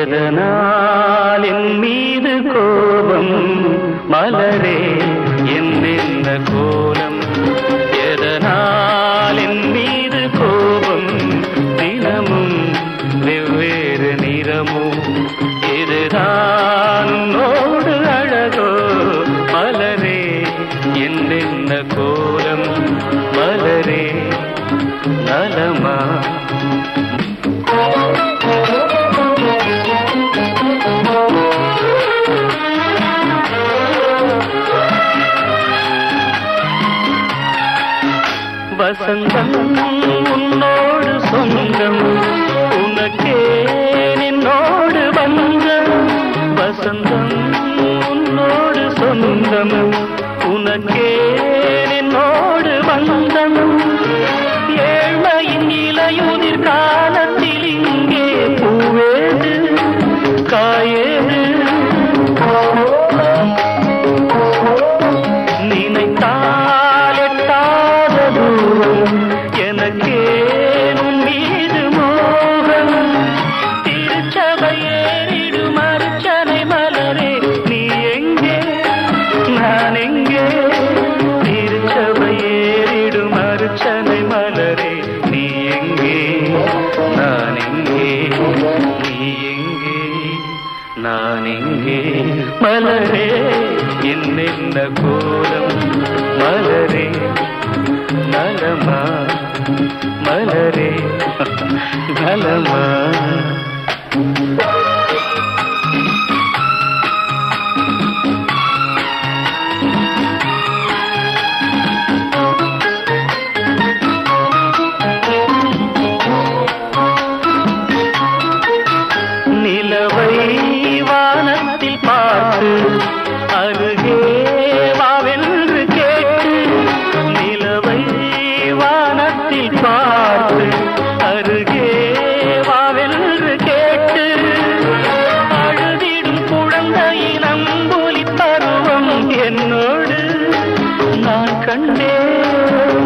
எதனால் என் மீது கோபம் மலரே என்ன கோலம் எதனால் என் மீது கோபம் தினமும் வெவ்வேறு நிறமும் இதுதான் உன்னோடு அழகோ மலரே என்ன கோலம் மலரே நலமா வசந்தம் உன்னோடு சொந்தம் உனக்கே நின்னோடு வந்தம் வசந்தம் உன்னோடு சொந்தம் உனக்கே நின்னோடு வந்தம் ஏழ்மையின் இலையுதிர் காலத்தில் இங்கே பூவேது காயேது நினைத்தால் எட்டாத தூரம் எனக்கேனும் மீது மோகம் திருச்சபை ஏறிடும் அர்ச்சனை மலரே நீ எங்கே நான் எங்கே திருச்சபை ஏறிடும் அர்ச்சனை மலரே நீ எங்கே நான் எங்கே நீ எங்கே நான் எங்கே மலரே என்ன கோலம் மலரே நலமா மலரே நலமா நிலவை வானத்தில் பார்த்து அருகே வாவென்று கேட்டு நிலவை வானத்தில் பார்த்து அருகே வாவென்று கேட்டு அழுதிடும் குழந்தையின் அம்புலி பருவம் என்னோடு நான் கண்டேன்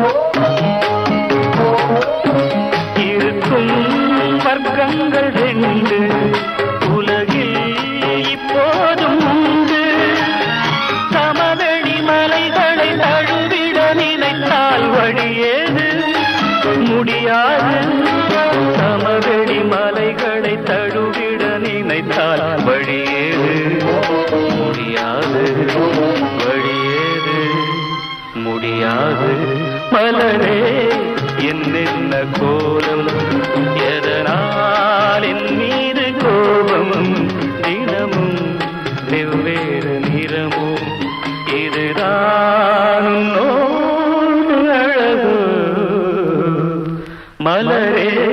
இருக்கும் வர்க்கங்கள் ரெண்டு உலகில் இப்போதும் உண்டு சமவெளி மலைகளை தழுவிட நினைத்தால் வழியேது முடியாது சமவெளி மலைகளை தழுவிட நினைத்தால் வழியேது முடியாது வழியேது முடியாது மலரே என்ன கோலம் எதனால் என் மீது கோபம் தினமும் வெவ்வேறு நிறமும் இதுதான் உன்னோடு அழகு மலரே